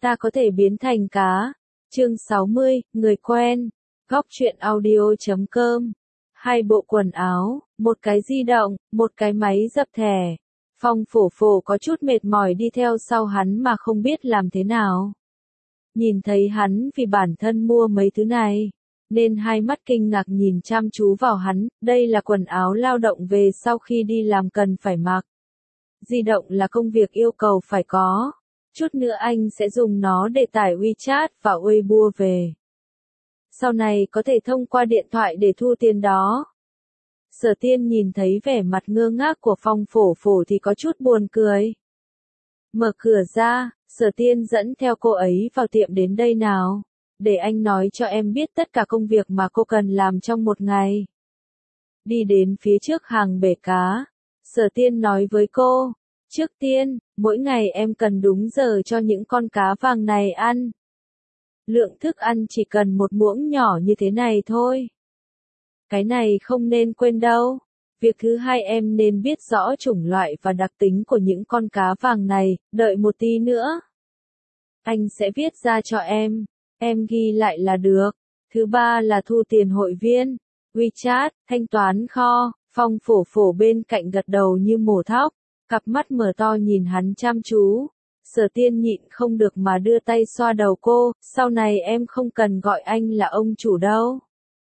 Ta có thể biến thành cá. Chương 60, người quen. Góc truyện audio.com. 2 bộ quần áo, một cái di động, một cái máy dập thẻ. Phong Phổ Phổ có chút mệt mỏi đi theo sau hắn mà không biết làm thế nào. Nhìn thấy hắn vì bản thân mua mấy thứ này, nên hai mắt kinh ngạc nhìn chăm chú vào hắn, đây là quần áo lao động về sau khi đi làm cần phải mặc. Di động là công việc yêu cầu phải có. Chút nữa anh sẽ dùng nó để tải WeChat và Weibo về. Sau này có thể thông qua điện thoại để thu tiền đó. Sở Tiên nhìn thấy vẻ mặt ngơ ngác của Phong Phổ Phổ thì có chút buồn cười. Mở cửa ra, Sở Tiên dẫn theo cô ấy vào tiệm đến đây nào. Để anh nói cho em biết tất cả công việc mà cô cần làm trong một ngày. Đi đến phía trước hàng bể cá. Sở Tiên nói với cô. Trước tiên, mỗi ngày em cần đúng giờ cho những con cá vàng này ăn. Lượng thức ăn chỉ cần một muỗng nhỏ như thế này thôi. Cái này không nên quên đâu. Việc thứ hai em nên biết rõ chủng loại và đặc tính của những con cá vàng này, đợi một tí nữa. Anh sẽ viết ra cho em ghi lại là được. Thứ ba là thu tiền hội viên, WeChat, thanh toán kho. Phong Phổ Phổ bên cạnh gật đầu như mổ thóc, cặp mắt mở to nhìn hắn chăm chú. Sở Tiên nhịn không được mà đưa tay xoa đầu cô, sau này em không cần gọi anh là ông chủ đâu.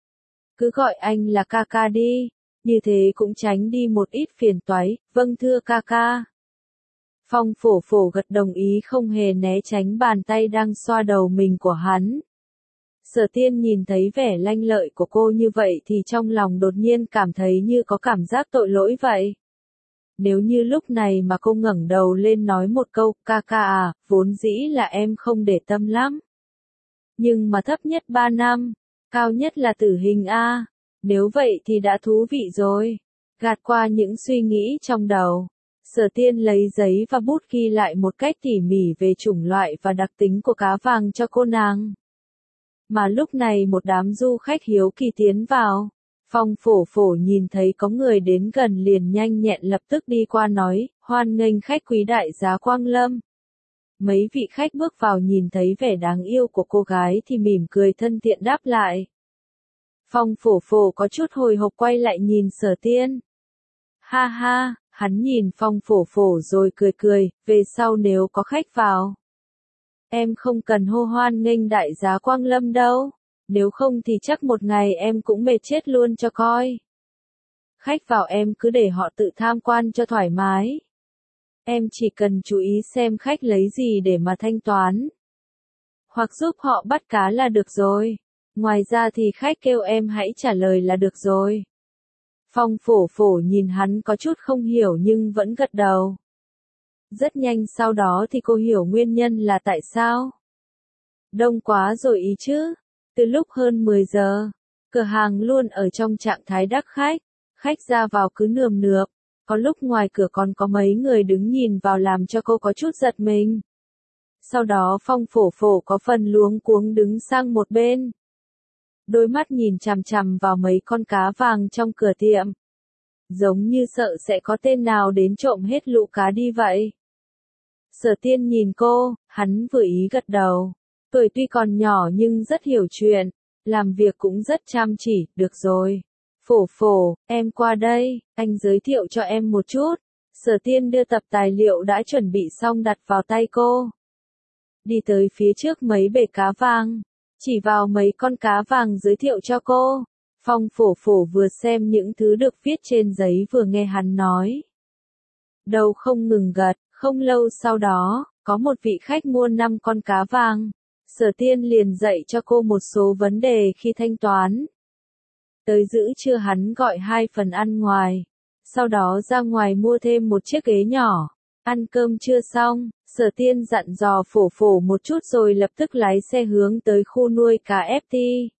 Cứ gọi anh là ca ca đi, như thế cũng tránh đi một ít phiền toái, vâng thưa ca ca. Phong Phổ Phổ gật đồng ý không hề né tránh bàn tay đang xoa đầu mình của hắn. Sở Tiên nhìn thấy vẻ lanh lợi của cô như vậy thì trong lòng đột nhiên cảm thấy như có cảm giác tội lỗi vậy. Nếu như lúc này mà cô ngẩng đầu lên nói một câu, ca ca à, vốn dĩ là em không để tâm lắm. Nhưng mà thấp nhất 3 năm, cao nhất là tử hình a. Nếu vậy thì đã thú vị rồi. Gạt qua những suy nghĩ trong đầu. Sở Tiên lấy giấy và bút ghi lại một cách tỉ mỉ về chủng loại và đặc tính của cá vàng cho cô nàng. Mà lúc này một đám du khách hiếu kỳ tiến vào. Phong Phổ Phổ nhìn thấy có người đến gần liền nhanh nhẹn lập tức đi qua nói, hoan nghênh khách quý đại giá Quang Lâm. Mấy vị khách bước vào nhìn thấy vẻ đáng yêu của cô gái thì mỉm cười thân thiện đáp lại. Phong Phổ Phổ có chút hồi hộp quay lại nhìn Sở Tiên. Ha ha, hắn nhìn Phong Phổ Phổ rồi cười cười, về sau nếu có khách vào. Em không cần hô hoan nghênh đại giá Quang Lâm đâu. Nếu không thì chắc một ngày em cũng mệt chết luôn cho coi. Khách vào em cứ để họ tự tham quan cho thoải mái. Em chỉ cần chú ý xem khách lấy gì để mà thanh toán. Hoặc giúp họ bắt cá là được rồi. Ngoài ra thì khách kêu em hãy trả lời là được rồi. Phong Phổ Phổ nhìn hắn có chút không hiểu nhưng vẫn gật đầu. Rất nhanh sau đó thì cô hiểu nguyên nhân là tại sao. Đông quá rồi ý chứ. Từ lúc hơn 10 giờ, cửa hàng luôn ở trong trạng thái đắc khách, khách ra vào cứ nườm nượp, có lúc ngoài cửa còn có mấy người đứng nhìn vào làm cho cô có chút giật mình. Sau đó Phong Phổ Phổ có phần luống cuống đứng sang một bên. Đôi mắt nhìn chằm chằm vào mấy con cá vàng trong cửa tiệm. Giống như sợ sẽ có tên nào đến trộm hết lũ cá đi vậy. Sở Tiên nhìn cô, hắn vừa ý gật đầu. Tuổi tuy còn nhỏ nhưng rất hiểu chuyện, làm việc cũng rất chăm chỉ, được rồi. Phổ Phổ, em qua đây, anh giới thiệu cho em một chút. Sở Tiên đưa tập tài liệu đã chuẩn bị xong đặt vào tay cô. Đi tới phía trước mấy bể cá vàng, chỉ vào mấy con cá vàng giới thiệu cho cô. Phong Phổ Phổ vừa xem những thứ được viết trên giấy vừa nghe hắn nói. Đầu không ngừng gật, không lâu sau đó, có một vị khách mua 5 con cá vàng. Sở Tiên liền dạy cho cô một số vấn đề khi thanh toán. Tới giữa trưa hắn gọi 2 phần ăn ngoài. Sau đó ra ngoài mua thêm một chiếc ghế nhỏ. Ăn cơm chưa xong, Sở Tiên dặn dò Phổ Phổ một chút rồi lập tức lái xe hướng tới khu nuôi cá FT.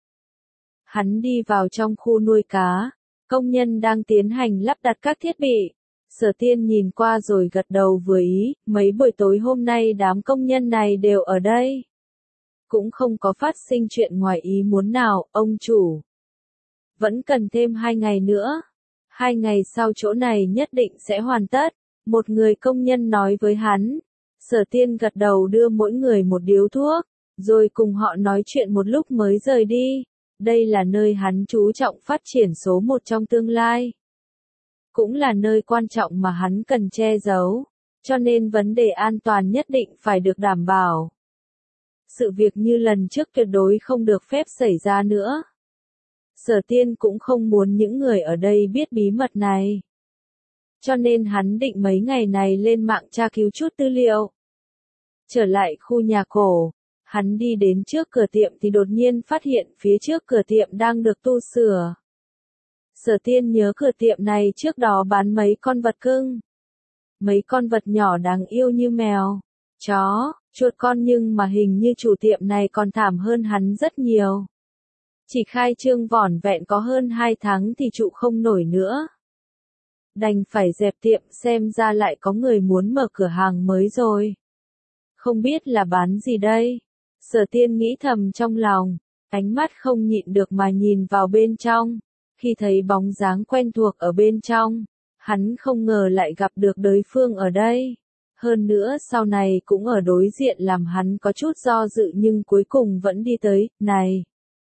Hắn đi vào trong khu nuôi cá. Công nhân đang tiến hành lắp đặt các thiết bị. Sở Tiên nhìn qua rồi gật đầu vừa ý, mấy buổi tối hôm nay đám công nhân này đều ở đây. Cũng không có phát sinh chuyện ngoài ý muốn nào, ông chủ. Vẫn cần thêm 2 ngày nữa. 2 ngày sau chỗ này nhất định sẽ hoàn tất. Một người công nhân nói với hắn. Sở Tiên gật đầu đưa mỗi người một điếu thuốc, rồi cùng họ nói chuyện một lúc mới rời đi. Đây là nơi hắn chú trọng phát triển số một trong tương lai. Cũng là nơi quan trọng mà hắn cần che giấu, cho nên vấn đề an toàn nhất định phải được đảm bảo. Sự việc như lần trước tuyệt đối không được phép xảy ra nữa. Sở Tiên cũng không muốn những người ở đây biết bí mật này. Cho nên hắn định mấy ngày này lên mạng tra cứu chút tư liệu. Trở lại khu nhà cổ, hắn đi đến trước cửa tiệm thì đột nhiên phát hiện phía trước cửa tiệm đang được tu sửa. Sở Tiên nhớ cửa tiệm này trước đó bán mấy con vật cưng. Mấy con vật nhỏ đáng yêu như mèo, chó, chuột con, nhưng mà hình như chủ tiệm này còn thảm hơn hắn rất nhiều. Chỉ khai trương vỏn vẹn có hơn 2 tháng thì trụ không nổi nữa. Đành phải dẹp tiệm, xem ra lại có người muốn mở cửa hàng mới rồi. Không biết là bán gì đây? Sở Tiên nghĩ thầm trong lòng, ánh mắt không nhịn được mà nhìn vào bên trong. Khi thấy bóng dáng quen thuộc ở bên trong, hắn không ngờ lại gặp được đối phương ở đây. Hơn nữa sau này cũng ở đối diện làm hắn có chút do dự nhưng cuối cùng vẫn đi tới. Này!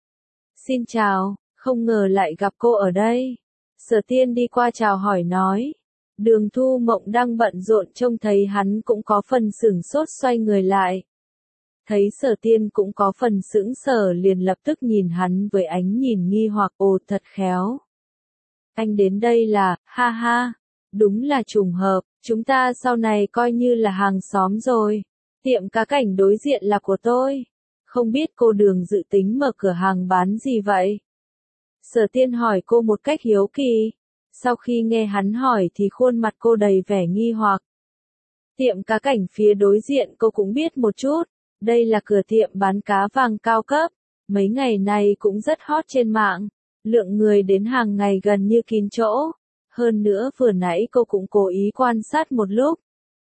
Xin chào, không ngờ lại gặp cô ở đây. Sở Tiên đi qua chào hỏi nói. Đường Thu Mộng đang bận rộn trông thấy hắn cũng có phần sửng sốt, xoay người lại. Thấy Sở Tiên cũng có phần sững sờ liền lập tức nhìn hắn với ánh nhìn nghi hoặc. Ồ, thật khéo. Anh đến đây là, ha ha, đúng là trùng hợp, chúng ta sau này coi như là hàng xóm rồi. Tiệm cá cảnh đối diện là của tôi. Không biết cô Đường dự tính mở cửa hàng bán gì vậy? Sở Tiên hỏi cô một cách hiếu kỳ. Sau khi nghe hắn hỏi thì khuôn mặt cô đầy vẻ nghi hoặc. Tiệm cá cảnh phía đối diện cô cũng biết một chút. Đây là cửa tiệm bán cá vàng cao cấp. Mấy ngày này cũng rất hot trên mạng. Lượng người đến hàng ngày gần như kín chỗ. Hơn nữa vừa nãy cô cũng cố ý quan sát một lúc.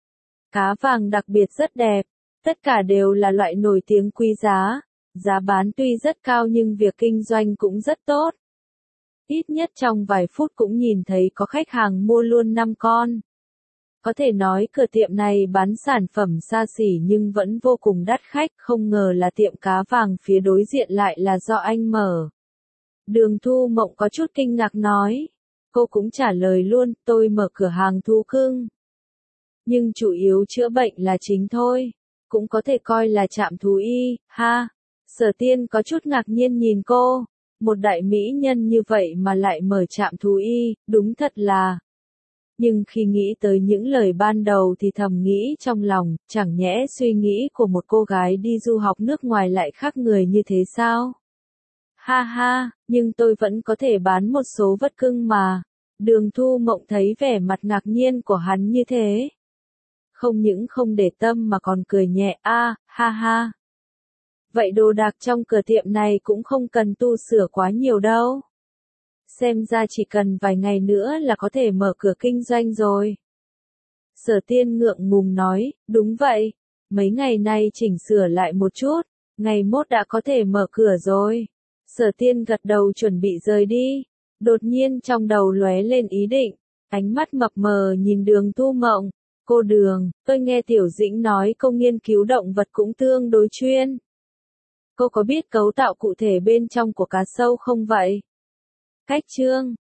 Cá vàng đặc biệt rất đẹp. Tất cả đều là loại nổi tiếng quý giá. Giá bán tuy rất cao nhưng việc kinh doanh cũng rất tốt. Ít nhất trong vài phút cũng nhìn thấy có khách hàng mua luôn 5 con. Có thể nói cửa tiệm này bán sản phẩm xa xỉ nhưng vẫn vô cùng đắt khách, không ngờ là tiệm cá vàng phía đối diện lại là do anh mở. Đường Thu Mộng có chút kinh ngạc nói. Cô cũng trả lời luôn, tôi mở cửa hàng thú cưng. Nhưng chủ yếu chữa bệnh là chính thôi. Cũng có thể coi là trạm thú y, ha. Sở Tiên có chút ngạc nhiên nhìn cô. Một đại mỹ nhân như vậy mà lại mở trạm thú y, đúng thật là. Nhưng khi nghĩ tới những lời ban đầu thì thầm nghĩ trong lòng, chẳng nhẽ suy nghĩ của một cô gái đi du học nước ngoài lại khác người như thế sao? Ha ha, nhưng tôi vẫn có thể bán một số vật cưng mà. Đường Thu Mộng thấy vẻ mặt ngạc nhiên của hắn như thế. Không những không để tâm mà còn cười nhẹ, ha ha. Vậy đồ đạc trong cửa tiệm này cũng không cần tu sửa quá nhiều đâu. Xem ra chỉ cần vài ngày nữa là có thể mở cửa kinh doanh rồi. Sở Tiên ngượng ngùng nói, đúng vậy. Mấy ngày nay chỉnh sửa lại một chút, ngày mốt đã có thể mở cửa rồi. Sở Tiên gật đầu chuẩn bị rời đi. Đột nhiên trong đầu lóe lên ý định, ánh mắt mập mờ nhìn Đường Thu Mộng. Cô Đường, tôi nghe Tiểu Dĩnh nói cô nghiên cứu động vật cũng tương đối chuyên. Cô có biết cấu tạo cụ thể bên trong của cá sấu không vậy? Cách chương